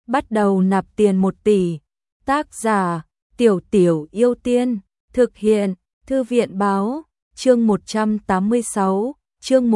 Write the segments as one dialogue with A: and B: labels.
A: bắt đầu nạp tiền 1 tỷ. Tác giả: Tiểu Tiểu Yêu Tiên. Thực hiện: Thư viện báo. Chương 186, chương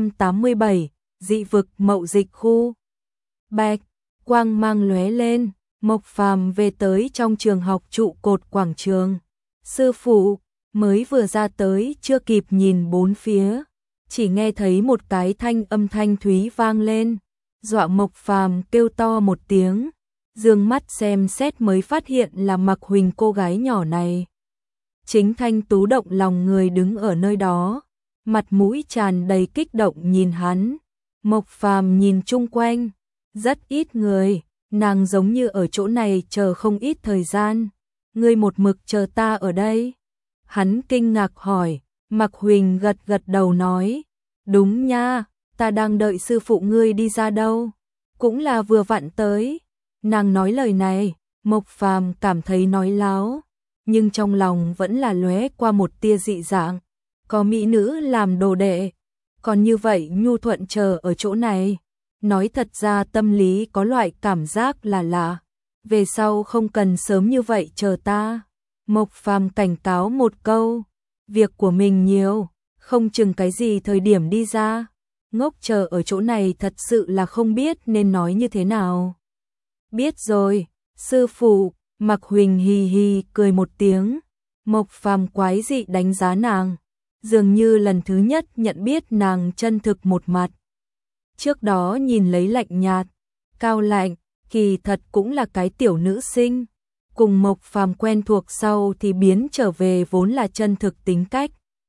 A: 187, dị vực mậu dịch khu. Bạch quang mang lóe lên, Mộc Phàm về tới trong trường học trụ cột quảng trường. Sư phụ mới vừa ra tới, chưa kịp nhìn bốn phía, chỉ nghe thấy một cái âm thanh thúy vang lên, dọa Mộc Phàm kêu to một tiếng, dương mắt xem xét mới phát hiện là Mạc Huỳnh, cô gái nhỏ này. Chính thanh tú động lòng người đứng ở nơi đó, mặt mũi tràn đầy kích động nhìn hắn. Mộc Phàm nhìn chung quanh, rất ít người, nàng giống như ở chỗ này chờ không ít thời gian. Ngươi một mực chờ ta ở đây? Hắn kinh ngạc hỏi. Mạc Huỳnh gật gật đầu nói, đúng nha, ta đang đợi sư phụ ngươi đi ra đâu, cũng là vừa vặn tới. Nàng nói lời này, Mộc Phàm cảm thấy nói láo, nhưng trong lòng vẫn là lóe qua một tia dị dạng. Có mỹ nữ làm đồ đệ, còn như vậy nhu thuận chờ ở chỗ này. Nói thật ra tâm lý có loại cảm giác là lạ. Về sau không cần sớm như vậy chờ ta. Mộc Phàm cảnh cáo một câu, việc của mình nhiều, không chừng cái gì thời điểm đi ra. Ngốc chờ ở chỗ này thật sự là không biết nên nói như thế nào. Biết rồi, sư phụ. Mạc Huỳnh hì hì cười một tiếng. Mộc Phàm quái dị đánh giá nàng, dường như lần thứ nhất nhận biết nàng chân thực một mặt. Trước đó nhìn lấy lạnh nhạt, cao lạnh, kỳ thật cũng là cái tiểu nữ sinh. Cùng Mộc Phàm quen thuộc sau thì biến trở về vốn là chân thực tính cách.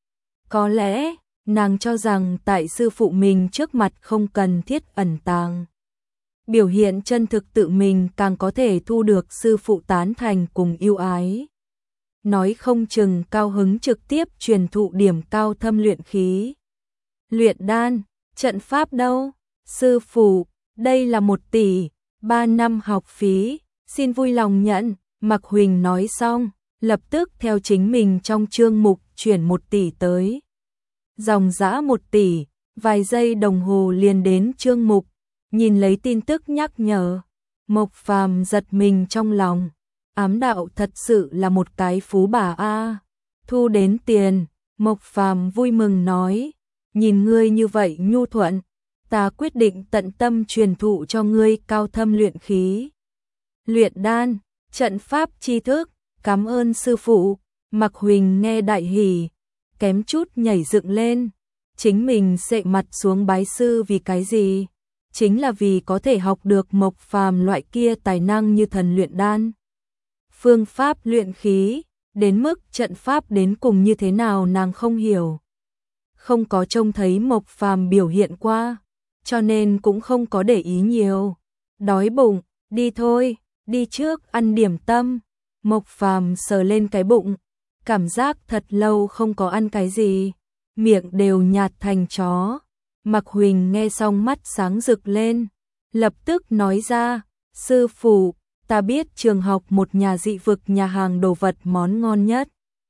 A: Có lẽ, nàng cho rằng tại sư phụ mình trước mặt không cần thiết ẩn tàng. Biểu hiện chân thực tự mình càng có thể thu được sư phụ tán thành cùng yêu ái. Nói không chừng cao hứng trực tiếp truyền thụ điểm cao thâm luyện khí. Luyện đan, trận pháp đâu? Sư phụ, đây là 1 tỷ, 3 năm học phí, xin vui lòng nhận. Mạc Huỳnh nói xong, lập tức theo chính mình trong chương mục chuyển 1 tỷ tới. Dòng dã 1 tỷ, vài giây đồng hồ liền đến chương mục. Nhìn lấy tin tức nhắc nhở, Mộc Phàm giật mình trong lòng, ám đạo thật sự là một cái phú bà a. Thu đến tiền, Mộc Phàm vui mừng nói, nhìn ngươi như vậy nhu thuận, ta quyết định tận tâm truyền thụ cho ngươi cao thâm luyện khí, luyện đan, trận pháp tri thức. Cảm ơn sư phụ. Mạc Huỳnh nghe đại hỉ, kém chút nhảy dựng lên. Chính mình xệ mặt xuống bái sư vì cái gì? Chính là vì có thể học được Mộc Phàm loại kia tài năng như thần luyện đan. Phương pháp luyện khí, đến mức trận pháp đến cùng như thế nào nàng không hiểu. Không có trông thấy Mộc Phàm biểu hiện qua, cho nên cũng không có để ý nhiều. Đói bụng, đi thôi, đi trước ăn điểm tâm. Mộc Phàm sờ lên cái bụng, cảm giác thật lâu không có ăn cái gì, miệng đều nhạt thành chó. Mạc Huỳnh nghe xong mắt sáng rực lên, lập tức nói ra, sư phụ, ta biết trường học một nhà dị vực nhà hàng đồ vật món ngon nhất.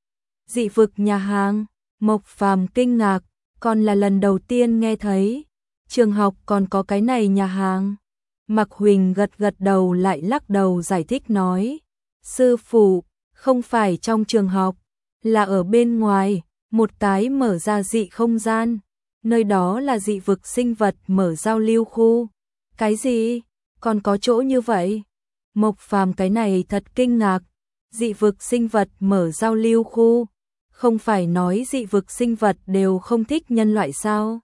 A: Dị vực nhà hàng? Mộc Phàm kinh ngạc, còn là lần đầu tiên nghe thấy, trường học còn có cái này nhà hàng. Mạc Huỳnh gật gật đầu lại lắc đầu giải thích nói, sư phụ, không phải trong trường học, là ở bên ngoài, một cái mở ra dị không gian. Nơi đó là dị vực sinh vật mở giao lưu khu. Cái gì? Còn có chỗ như vậy? Mộc Phàm cái này thật kinh ngạc. Dị vực sinh vật mở giao lưu khu. Không phải nói dị vực sinh vật đều không thích nhân loại sao?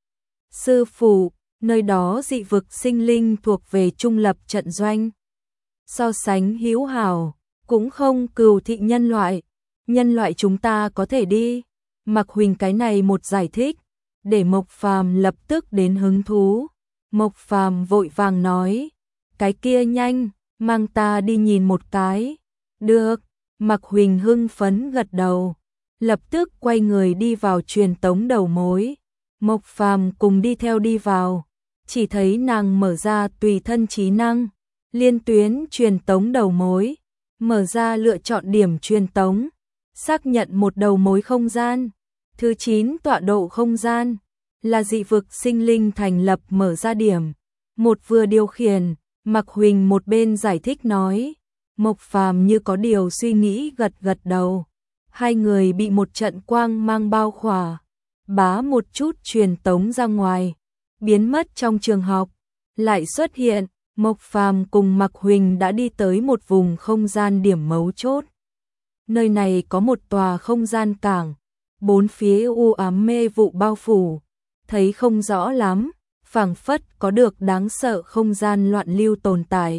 A: Sư phụ, nơi đó dị vực sinh linh thuộc về trung lập trận doanh. So sánh hữu hảo, cũng không cừu thị nhân loại. Nhân loại chúng ta có thể đi. Mạc Huỳnh cái này một giải thích, để Mộc Phàm lập tức đến hứng thú. Mộc Phàm vội vàng nói, cái kia nhanh, mang ta đi nhìn một cái. Được. Mạc Huỳnh hưng phấn gật đầu, lập tức quay người đi vào truyền tống đầu mối. Mộc Phàm cùng đi theo đi vào, chỉ thấy nàng mở ra tùy thân trí năng, liên tuyến truyền tống đầu mối, mở ra lựa chọn điểm truyền tống, xác nhận một đầu mối không gian. Thứ 9 tọa độ không gian, là dị vực sinh linh thành lập mở ra điểm. Một vừa điều khiển, Mạc Huỳnh một bên giải thích nói. Mộc Phàm như có điều suy nghĩ gật gật đầu. Hai người bị một trận quang mang bao khỏa, bá một chút truyền tống ra ngoài, biến mất trong trường học. Lại xuất hiện, Mộc Phàm cùng Mạc Huỳnh đã đi tới một vùng không gian điểm mấu chốt. Nơi này có một tòa không gian cảng, bốn phía u ám mê vụ bao phủ, thấy không rõ lắm, phảng phất có được đáng sợ không gian loạn lưu tồn tại.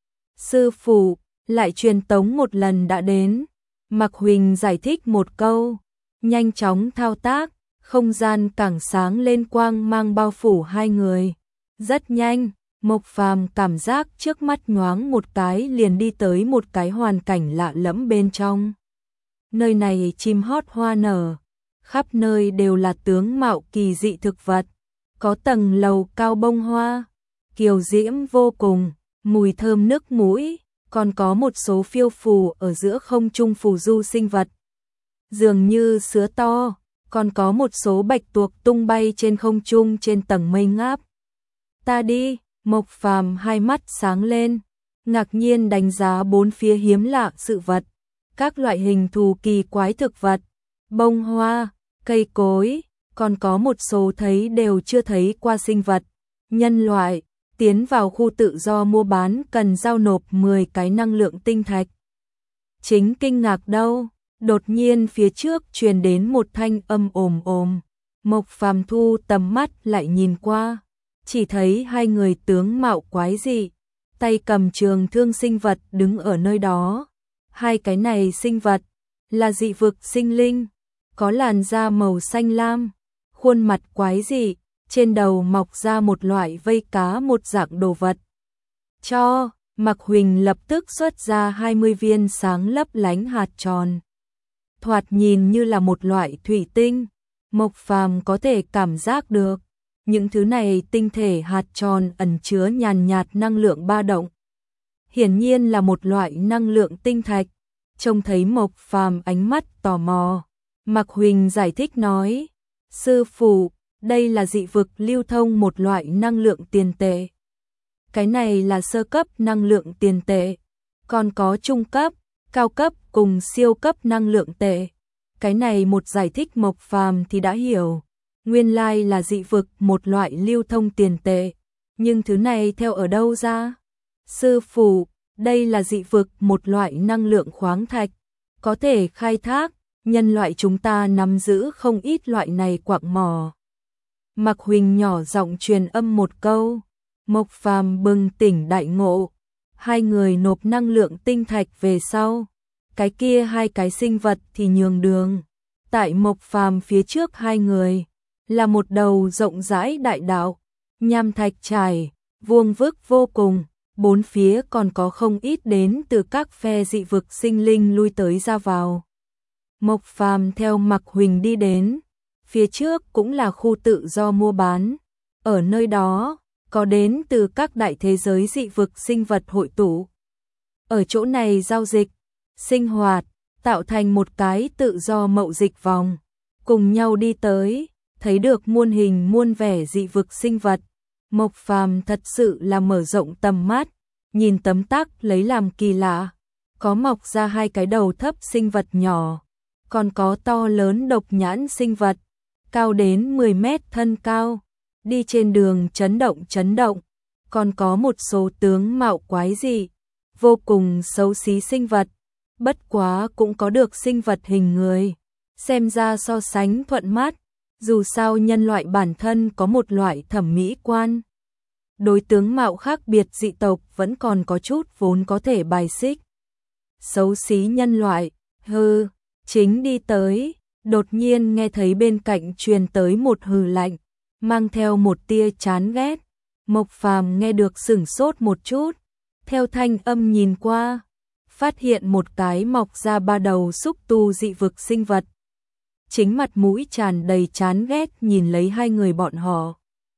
A: Sư phụ, lại truyền tống một lần đã đến. Mạc Huỳnh giải thích một câu, nhanh chóng thao tác, không gian cảng sáng lên quang mang bao phủ hai người. Rất nhanh, Mộc Phàm cảm giác trước mắt nhoáng một cái liền đi tới một cái hoàn cảnh lạ lẫm bên trong. Nơi này chim hót hoa nở, khắp nơi đều là tướng mạo kỳ dị thực vật, có tầng lầu cao bông hoa, kiều diễm vô cùng, mùi thơm nức mũi, còn có một số phiêu phù ở giữa không trung phù du sinh vật. Dường như sứa to, còn có một số bạch tuộc tung bay trên không trung trên tầng mây ngáp. Ta đi, Mộc Phàm hai mắt sáng lên, ngạc nhiên đánh giá bốn phía hiếm lạ sự vật, các loại hình thù kỳ quái thực vật, bông hoa, cây cối, còn có một số thấy đều chưa thấy qua sinh vật, nhân loại. Tiến vào khu tự do mua bán cần giao nộp 10 cái năng lượng tinh thạch. Chính kinh ngạc đâu, đột nhiên phía trước truyền đến một thanh âm ồm ồm. Mộc Phàm thu tầm mắt lại nhìn qua, chỉ thấy hai người tướng mạo quái dị, tay cầm trường thương sinh vật đứng ở nơi đó. Hai cái này sinh vật là dị vực sinh linh, có làn da màu xanh lam, khuôn mặt quái dị. Trên đầu mọc ra một loại vây cá một dạng đồ vật. Cho, Mạc Huỳnh lập tức xuất ra 20 viên sáng lấp lánh hạt tròn. Thoạt nhìn như là một loại thủy tinh, Mộc Phàm có thể cảm giác được. Những thứ này tinh thể hạt tròn ẩn chứa nhàn nhạt năng lượng ba động. Hiển nhiên là một loại năng lượng tinh thạch. Trông thấy Mộc Phàm ánh mắt tò mò, Mạc Huỳnh giải thích nói, sư phụ, đây là dị vực lưu thông một loại năng lượng tiền tệ. Cái này là sơ cấp năng lượng tiền tệ, còn có trung cấp, cao cấp cùng siêu cấp năng lượng tệ. Cái này một giải thích Mộc Phàm thì đã hiểu, nguyên lai là dị vực một loại lưu thông tiền tệ, nhưng thứ này theo ở đâu ra? Sư phụ, đây là dị vực một loại năng lượng khoáng thạch, có thể khai thác, nhân loại chúng ta nắm giữ không ít loại này quặng mỏ. Mạc Huỳnh nhỏ giọng truyền âm một câu, Mộc Phàm bừng tỉnh đại ngộ, hai người nộp năng lượng tinh thạch về sau, cái kia hai cái sinh vật thì nhường đường. Tại Mộc Phàm phía trước hai người là một đầu rộng rãi đại đạo, nham thạch trải, vuông vức vô cùng, bốn phía còn có không ít đến từ các phe dị vực sinh linh lui tới ra vào. Mộc Phàm theo Mạc Huỳnh đi đến. Phía trước cũng là khu tự do mua bán, ở nơi đó có đến từ các đại thế giới dị vực sinh vật hội tụ. Ở chỗ này giao dịch, sinh hoạt, tạo thành một cái tự do mậu dịch vòng, cùng nhau đi tới, thấy được muôn hình muôn vẻ dị vực sinh vật. Mộc Phàm thật sự là mở rộng tầm mắt, nhìn tấm tắc lấy làm kỳ lạ, có mọc ra hai cái đầu thấp sinh vật nhỏ, còn có to lớn độc nhãn sinh vật, cao đến 10 mét thân cao, đi trên đường chấn động, còn có một số tướng mạo quái dị, vô cùng xấu xí sinh vật, bất quá cũng có được sinh vật hình người, xem ra so sánh thuận mắt, dù sao nhân loại bản thân có một loại thẩm mỹ quan. Đối tướng mạo khác biệt dị tộc vẫn còn có chút vốn có thể bài xích. Xấu xí nhân loại, hừ, chính đi tới. Đột nhiên nghe thấy bên cạnh truyền tới một hừ lạnh, mang theo một tia chán ghét. Mộc Phàm nghe được sửng sốt một chút, theo thanh âm nhìn qua, phát hiện một cái mọc ra ba đầu xúc tu dị vực sinh vật. Chính mặt mũi tràn đầy chán ghét nhìn lấy hai người bọn họ.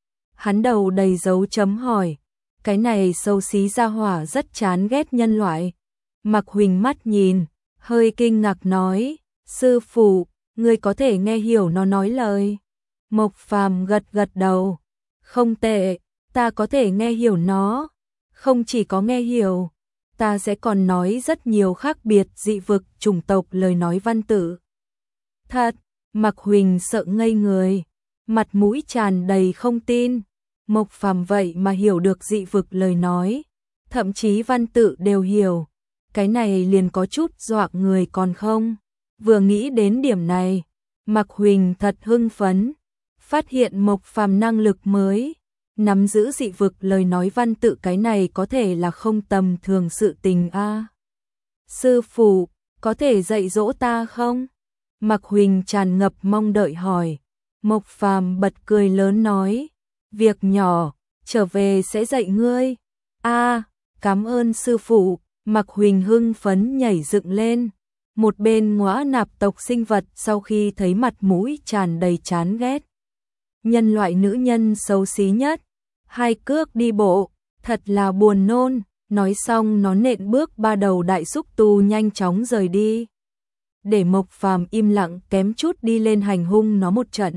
A: Hắn đầu đầy dấu chấm hỏi, cái này xấu xí gia hỏa rất chán ghét nhân loại. Mạc Huỳnh mắt nhìn, hơi kinh ngạc nói, sư phụ, ngươi có thể nghe hiểu nó nói lời. Mộc Phàm gật gật đầu, không tệ, ta có thể nghe hiểu nó. không chỉ có nghe hiểu, ta sẽ còn nói rất nhiều khác biệt dị vực chủng tộc lời nói văn tự. Thật, Mạc Huỳnh sợ ngây người, mặt mũi tràn đầy không tin. Mộc Phàm vậy mà hiểu được dị vực lời nói, thậm chí văn tự đều hiểu. Cái này liền có chút dọa người còn không. Vừa nghĩ đến điểm này, Mạc Huỳnh thật hưng phấn, phát hiện Mộc Phàm năng lực mới, nắm giữ dị vực lời nói văn tự, cái này có thể là không tầm thường sự tình a. Sư phụ, có thể dạy dỗ ta không? Mạc Huỳnh tràn ngập mong đợi hỏi. Mộc Phàm bật cười lớn nói, việc nhỏ, trở về sẽ dạy ngươi. A, cảm ơn sư phụ. Mạc Huỳnh hưng phấn nhảy dựng lên. Một bên ngõa nạp tộc sinh vật sau khi thấy mặt mũi tràn đầy chán ghét. Nhân loại nữ nhân xấu xí nhất, hai cước đi bộ, thật là buồn nôn. Nói xong nó nện bước ba đầu đại xúc tu nhanh chóng rời đi. Để Mộc Phàm im lặng kém chút đi lên hành hung nó một trận.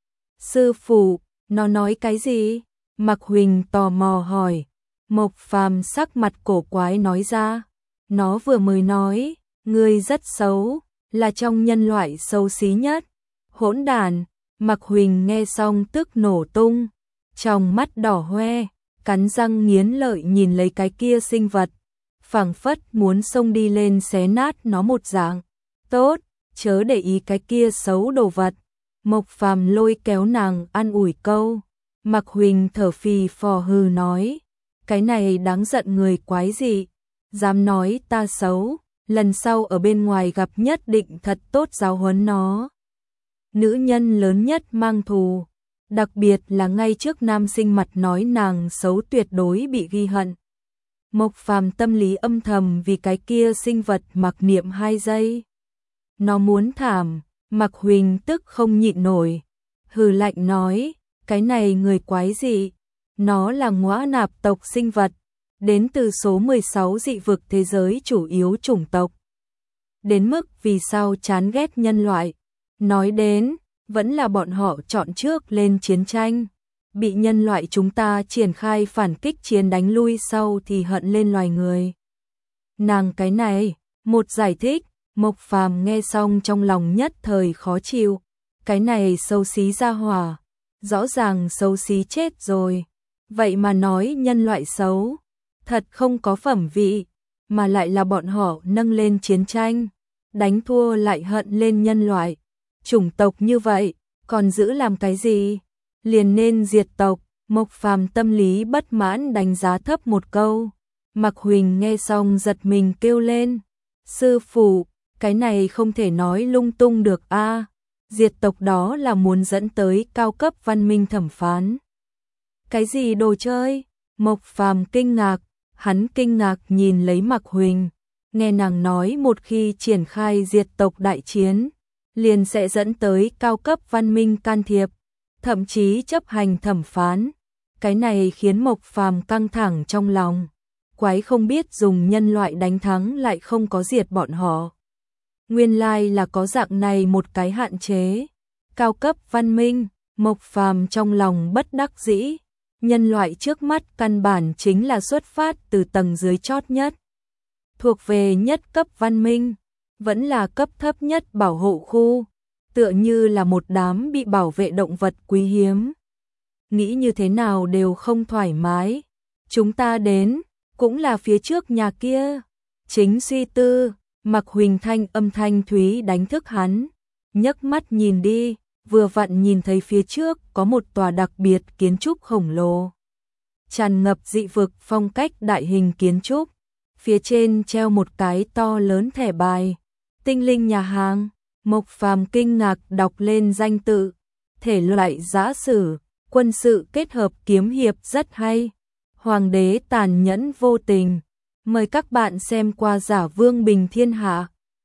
A: Sư phụ, nó nói cái gì? Mạc Huỳnh tò mò hỏi. Mộc Phàm sắc mặt cổ quái nói ra. Nó vừa mới nói, ngươi rất xấu, là trong nhân loại xấu xí nhất. Hỗn đản. Mạc Huỳnh nghe xong tức nổ tung, trong mắt đỏ hoe, cắn răng nghiến lợi nhìn lấy cái kia sinh vật, phảng phất muốn xông đi lên xé nát nó một dạng. Tốt, chớ để ý cái kia xấu đồ vật. Mộc Phàm lôi kéo nàng an ủi câu. Mạc Huỳnh thở phì phò hừ nói, cái này đáng giận người quái gì, dám nói ta xấu, lần sau ở bên ngoài gặp nhất định thật tốt giáo huấn nó. Nữ nhân lớn nhất mang thù, đặc biệt là ngay trước nam sinh mặt nói nàng xấu tuyệt đối bị ghi hận. Mộc Phàm tâm lý âm thầm vì cái kia sinh vật mặc niệm 2 giây. Nó muốn thảm, Mạc Huỳnh tức không nhịn nổi, hừ lạnh nói, cái này người quái gì? Nó là ngõa nạp tộc sinh vật, đến từ số 16 dị vực thế giới chủ yếu chủng tộc. Đến mức vì sao chán ghét nhân loại, nói đến, vẫn là bọn họ chọn trước lên chiến tranh, bị nhân loại chúng ta triển khai phản kích chiến đánh lui sau thì hận lên loài người. Nàng cái này, một giải thích, Mộc Phàm nghe xong trong lòng nhất thời khó chịu, cái này xấu xí ra hỏa, rõ ràng xấu xí chết rồi, vậy mà nói nhân loại xấu, thật không có phẩm vị, mà lại là bọn họ nâng lên chiến tranh, đánh thua lại hận lên nhân loại, chủng tộc như vậy, còn giữ làm cái gì, liền nên diệt tộc. Mộc Phàm tâm lý bất mãn đánh giá thấp một câu. Mạc Huỳnh nghe xong giật mình kêu lên, sư phụ, cái này không thể nói lung tung được a. Diệt tộc đó là muốn dẫn tới cao cấp văn minh thẩm phán. Cái gì đồ chơi? Mộc Phàm kinh ngạc, hắn kinh ngạc nhìn lấy Mạc Huỳnh, nghe nàng nói một khi triển khai diệt tộc đại chiến, liền sẽ dẫn tới cao cấp văn minh can thiệp, thậm chí chấp hành thẩm phán. Cái này khiến Mộc Phàm căng thẳng trong lòng, quái không biết dùng nhân loại đánh thắng lại không có diệt bọn họ. Nguyên lai là có dạng này một cái hạn chế. Cao cấp văn minh, Mộc Phàm trong lòng bất đắc dĩ, nhân loại trước mắt căn bản chính là xuất phát từ tầng dưới chót nhất. Thuộc về nhất cấp văn minh, vẫn là cấp thấp nhất bảo hộ khu, tựa như là một đám bị bảo vệ động vật quý hiếm. Nghĩ như thế nào đều không thoải mái. Chúng ta đến, cũng là phía trước nhà kia. Chính suy tư, Mạc Huỳnh thanh âm thanh thúy đánh thức hắn. Nhấc mắt nhìn đi, vừa vặn nhìn thấy phía trước có một tòa đặc biệt kiến trúc khổng lồ. Tràn ngập dị vực phong cách đại hình kiến trúc. Phía trên treo một cái to lớn thẻ bài. Tinh linh nhà hàng. Mộc Phàm kinh ngạc đọc lên danh tự. Thể loại giã sử, quân sự kết hợp kiếm hiệp rất hay. Hoàng đế tàn nhẫn vô tình. Mời các bạn xem qua Giả Vương Bình Thiên Hạ.